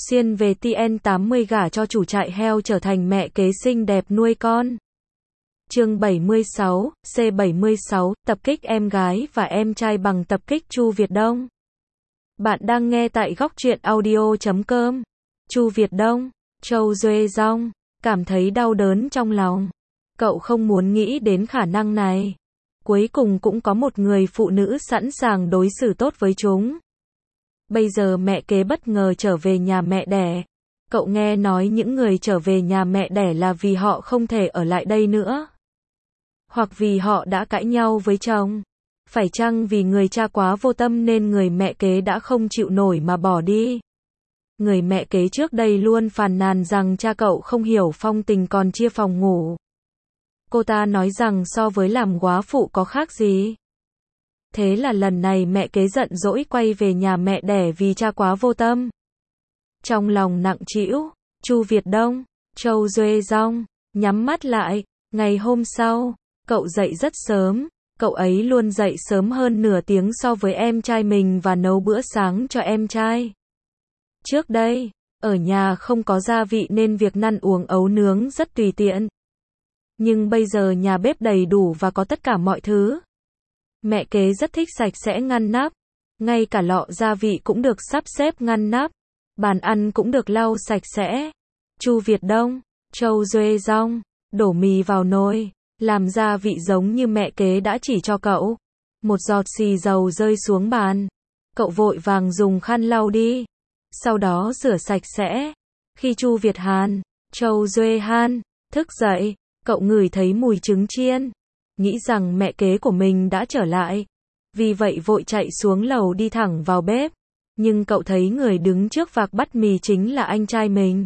Xuyên về TN80 gả cho chủ trại heo trở thành mẹ kế xinh đẹp nuôi con. Chương 76, C76, tập kích em gái và em trai bằng tập kích Chu Việt Đông. Bạn đang nghe tại góc truyện audio.com. Chu Việt Đông, Châu Duê Dong, cảm thấy đau đớn trong lòng. Cậu không muốn nghĩ đến khả năng này. Cuối cùng cũng có một người phụ nữ sẵn sàng đối xử tốt với chúng. Bây giờ mẹ kế bất ngờ trở về nhà mẹ đẻ. Cậu nghe nói những người trở về nhà mẹ đẻ là vì họ không thể ở lại đây nữa. Hoặc vì họ đã cãi nhau với chồng. Phải chăng vì người cha quá vô tâm nên người mẹ kế đã không chịu nổi mà bỏ đi? Người mẹ kế trước đây luôn phàn nàn rằng cha cậu không hiểu phong tình còn chia phòng ngủ. Cô ta nói rằng so với làm góa phụ có khác gì. Thế là lần này mẹ kế giận dỗi quay về nhà mẹ đẻ vì cha quá vô tâm. Trong lòng nặng trĩu, Chu Việt Đông, Châu Duê Dong, nhắm mắt lại. Ngày hôm sau, cậu dậy rất sớm. Cậu ấy luôn dậy sớm hơn nửa tiếng so với em trai mình và nấu bữa sáng cho em trai. Trước đây, ở nhà không có gia vị nên việc năn uống ấu nướng rất tùy tiện. Nhưng bây giờ nhà bếp đầy đủ và có tất cả mọi thứ. Mẹ kế rất thích sạch sẽ ngăn nắp. Ngay cả lọ gia vị cũng được sắp xếp ngăn nắp. Bàn ăn cũng được lau sạch sẽ. Chu Việt Đông, Châu Duê Dong, đổ mì vào nồi. Làm gia vị giống như mẹ kế đã chỉ cho cậu. Một giọt xì dầu rơi xuống bàn. Cậu vội vàng dùng khăn lau đi. Sau đó rửa sạch sẽ. Khi Chu Việt Hàn, Châu Duê Han thức dậy, cậu ngửi thấy mùi trứng chiên. Nghĩ rằng mẹ kế của mình đã trở lại. Vì vậy vội chạy xuống lầu đi thẳng vào bếp. Nhưng cậu thấy người đứng trước vạc bắt mì chính là anh trai mình.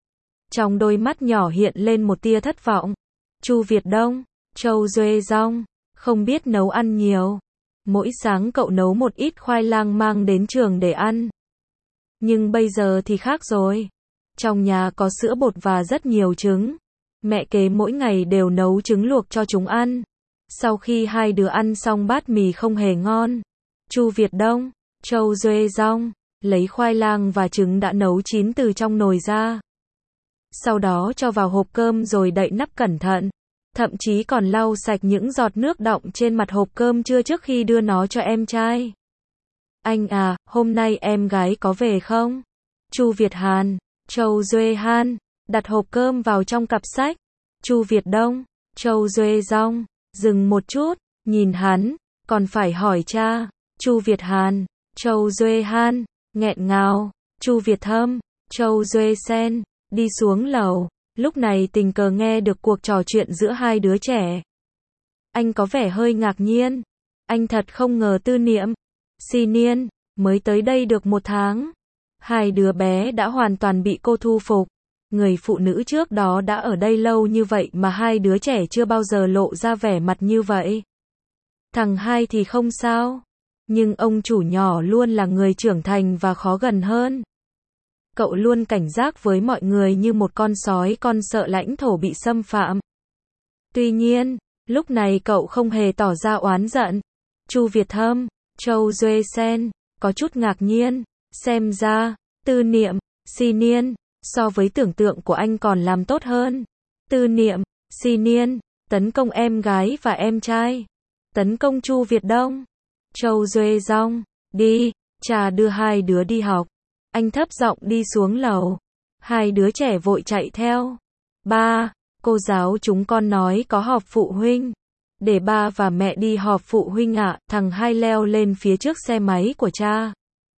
Trong đôi mắt nhỏ hiện lên một tia thất vọng. Chu Việt Đông, Châu Duê Dong, không biết nấu ăn nhiều. Mỗi sáng cậu nấu một ít khoai lang mang đến trường để ăn. Nhưng bây giờ thì khác rồi. Trong nhà có sữa bột và rất nhiều trứng. Mẹ kế mỗi ngày đều nấu trứng luộc cho chúng ăn. Sau khi hai đứa ăn xong bát mì không hề ngon. Chu Việt Đông, Châu Duê Dong, lấy khoai lang và trứng đã nấu chín từ trong nồi ra. Sau đó cho vào hộp cơm rồi đậy nắp cẩn thận. Thậm chí còn lau sạch những giọt nước đọng trên mặt hộp cơm trưa trước khi đưa nó cho em trai. Anh à, hôm nay em gái có về không? Chu Việt Hàn, Châu Duê Han, đặt hộp cơm vào trong cặp sách. Chu Việt Đông, Châu Duê Dong, dừng một chút, nhìn hắn, còn phải hỏi cha. Chu Việt Hàn, Châu Duê Han, nghẹn ngào. Chu Việt Thâm, Châu Duê Sen, đi xuống lầu. Lúc này tình cờ nghe được cuộc trò chuyện giữa hai đứa trẻ. Anh có vẻ hơi ngạc nhiên. Anh thật không ngờ Tư Niệm, Si Niên, mới tới đây được một tháng. Hai đứa bé đã hoàn toàn bị cô thu phục. Người phụ nữ trước đó đã ở đây lâu như vậy mà hai đứa trẻ chưa bao giờ lộ ra vẻ mặt như vậy. Thằng hai thì không sao. Nhưng ông chủ nhỏ luôn là người trưởng thành và khó gần hơn. Cậu luôn cảnh giác với mọi người như một con sói con sợ lãnh thổ bị xâm phạm. Tuy nhiên, lúc này cậu không hề tỏ ra oán giận. Chu Việt Thâm, Châu Duê Sen, có chút ngạc nhiên. Xem ra, Tư Niệm, Si Niên, so với tưởng tượng của anh còn làm tốt hơn. Tư Niệm, Si Niên, tấn công em gái và em trai. Tấn công Chu Việt Đông. Châu Duê Dong, đi, cha đưa hai đứa đi học. Anh thấp giọng đi xuống lầu. Hai đứa trẻ vội chạy theo. Ba, cô giáo chúng con nói có họp phụ huynh. Để ba và mẹ đi họp phụ huynh ạ. Thằng hai leo lên phía trước xe máy của cha.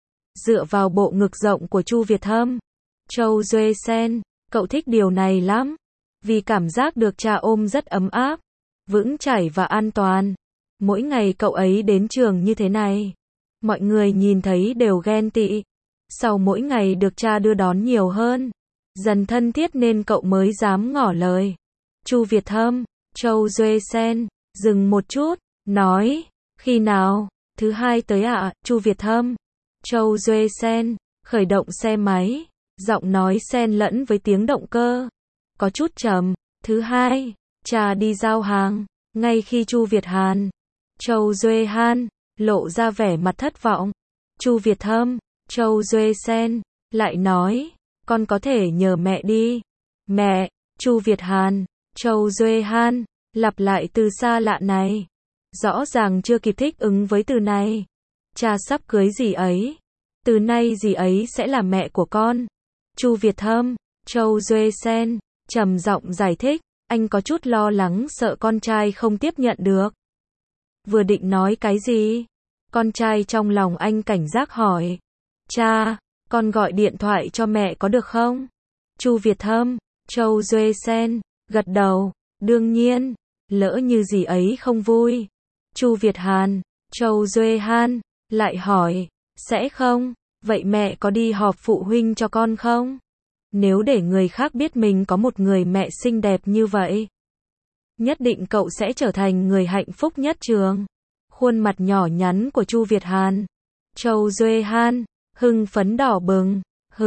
Dựa vào bộ ngực rộng của Chu Việt Thâm. Châu Duê Sen, cậu thích điều này lắm. Vì cảm giác được cha ôm rất ấm áp, vững chãi và an toàn. Mỗi ngày cậu ấy đến trường như thế này. Mọi người nhìn thấy đều ghen tị. Sau mỗi ngày được cha đưa đón nhiều hơn, dần thân thiết nên cậu mới dám ngỏ lời. Chu Việt Thâm, Châu Duê Sen, dừng một chút, nói, khi nào, thứ hai tới ạ? Chu Việt Thâm, Châu Duê Sen, khởi động xe máy, giọng nói xen lẫn với tiếng động cơ. Có chút trầm, thứ hai, cha đi giao hàng, ngay khi Chu Việt Hàn, Châu Duê Han, lộ ra vẻ mặt thất vọng. Chu Việt Thâm, Châu Duê Sen, lại nói, con có thể nhờ mẹ đi. Mẹ, Chu Việt Hàn, Châu Duệ Han, lặp lại từ xa lạ này. Rõ ràng chưa kịp thích ứng với từ này. Cha sắp cưới dì ấy. Từ nay dì ấy sẽ là mẹ của con. Chu Việt Thâm, Châu Duệ Sen, trầm giọng giải thích, anh có chút lo lắng sợ con trai không tiếp nhận được. Vừa định nói cái gì? Con trai trong lòng anh cảnh giác hỏi. Cha, con gọi điện thoại cho mẹ có được không? Chu Việt Thâm, Châu Duệ Sen, gật đầu, đương nhiên, lỡ như dì ấy không vui. Chu Việt Hàn, Châu Duệ Han, lại hỏi, sẽ không? Vậy mẹ có đi họp phụ huynh cho con không? Nếu để người khác biết mình có một người mẹ xinh đẹp như vậy, nhất định cậu sẽ trở thành người hạnh phúc nhất trường. Khuôn mặt nhỏ nhắn của Chu Việt Hàn, Châu Duệ Han, hưng phấn đỏ bừng.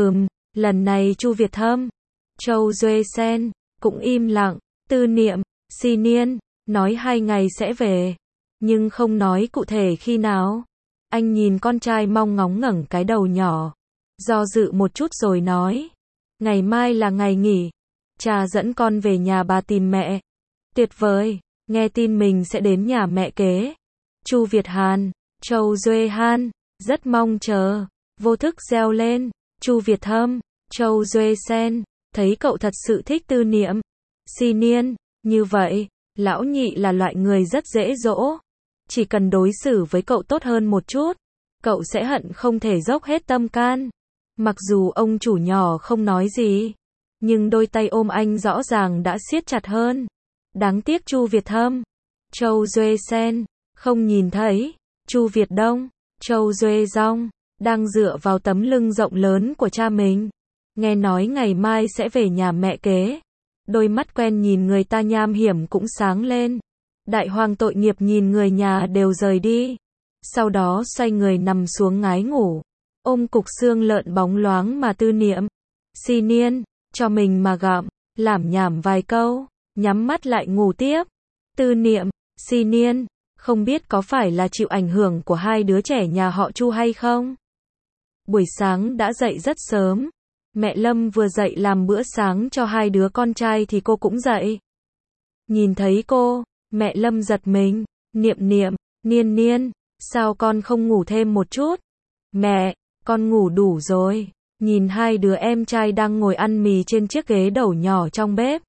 Lần này Chu Việt Thâm, Châu Duệ Sen, cũng im lặng. Tư Niệm, Si Niên, nói 2 ngày sẽ về, nhưng không nói cụ thể khi nào. Anh nhìn con trai mong ngóng ngẩng cái đầu nhỏ, do dự một chút rồi nói, ngày mai là ngày nghỉ, cha dẫn con về nhà bà tìm mẹ. Tuyệt vời, nghe tin mình sẽ đến nhà mẹ kế. Chu Việt Hàn, Châu Duệ Han, rất mong chờ, vô thức reo lên. Chu Việt Thâm, Châu Duệ Sen, thấy cậu thật sự thích Tư Niệm, Si Niên, như vậy, lão nhị là loại người rất dễ dỗ. Chỉ cần đối xử với cậu tốt hơn một chút, cậu sẽ hận không thể dốc hết tâm can. Mặc dù ông chủ nhỏ không nói gì, nhưng đôi tay ôm anh rõ ràng đã siết chặt hơn. Đáng tiếc Chu Việt Thâm, Châu Duệ Sen, không nhìn thấy. Chu Việt Đông, Châu Duệ Dong, đang dựa vào tấm lưng rộng lớn của cha mình. Nghe nói ngày mai sẽ về nhà mẹ kế. Đôi mắt quen nhìn người ta nham hiểm cũng sáng lên. Đại hoàng tội nghiệp nhìn người nhà đều rời đi. Sau đó xoay người nằm xuống ngái ngủ. Ôm cục xương lợn bóng loáng mà Tư Niệm, Si Niên, cho mình mà gặm, lảm nhảm vài câu, nhắm mắt lại ngủ tiếp. Tư Niệm, Si Niên, không biết có phải là chịu ảnh hưởng của 2 đứa trẻ nhà họ Chu hay không? Buổi sáng đã dậy rất sớm. Mẹ Lâm vừa dậy làm bữa sáng cho 2 đứa con trai thì cô cũng dậy. Nhìn thấy cô, mẹ Lâm giật mình. Niệm Niệm, Niên Niên, sao con không ngủ thêm một chút? Mẹ, con ngủ đủ rồi. Nhìn 2 đứa em trai đang ngồi ăn mì trên chiếc ghế đầu nhỏ trong bếp.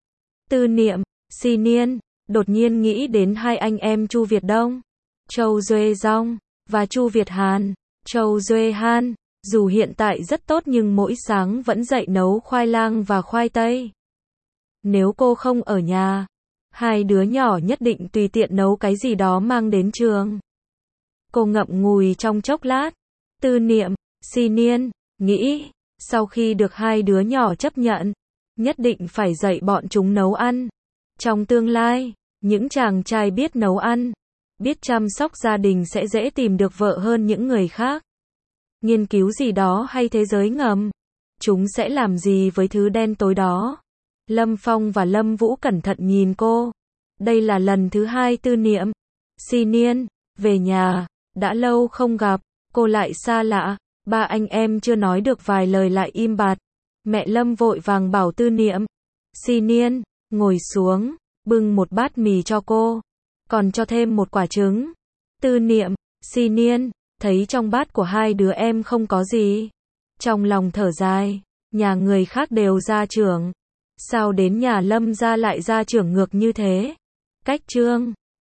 Tư Niệm, Si Niên, đột nhiên nghĩ đến 2 anh em Chu Việt Đông, Châu Duệ Dong, và Chu Việt Hàn, Châu Duệ Han. Dù hiện tại rất tốt nhưng mỗi sáng vẫn dậy nấu khoai lang và khoai tây. Nếu cô không ở nhà, 2 đứa nhỏ nhất định tùy tiện nấu cái gì đó mang đến trường. Cô ngậm ngùi trong chốc lát. Tư Niệm, Si Niên, nghĩ, sau khi được 2 đứa nhỏ chấp nhận, nhất định phải dạy bọn chúng nấu ăn. Trong tương lai, những chàng trai biết nấu ăn, biết chăm sóc gia đình sẽ dễ tìm được vợ hơn những người khác. Nghiên cứu gì đó hay thế giới ngầm? Chúng sẽ làm gì với thứ đen tối đó? Lâm Phong và Lâm Vũ cẩn thận nhìn cô. Đây là lần thứ 2 Tư Niệm, Si Niên về nhà. Đã lâu không gặp, cô lại xa lạ. 3 anh em chưa nói được vài lời lại im bặt. Mẹ Lâm vội vàng bảo Tư Niệm, Si Niên ngồi xuống, bưng một bát mì cho cô, còn cho thêm một quả trứng. Tư Niệm, Si Niên thấy trong bát của 2 đứa em không có gì, trong lòng thở dài. Nhà người khác đều gia trưởng, sao đến nhà Lâm gia lại gia trưởng ngược như thế? Cách chương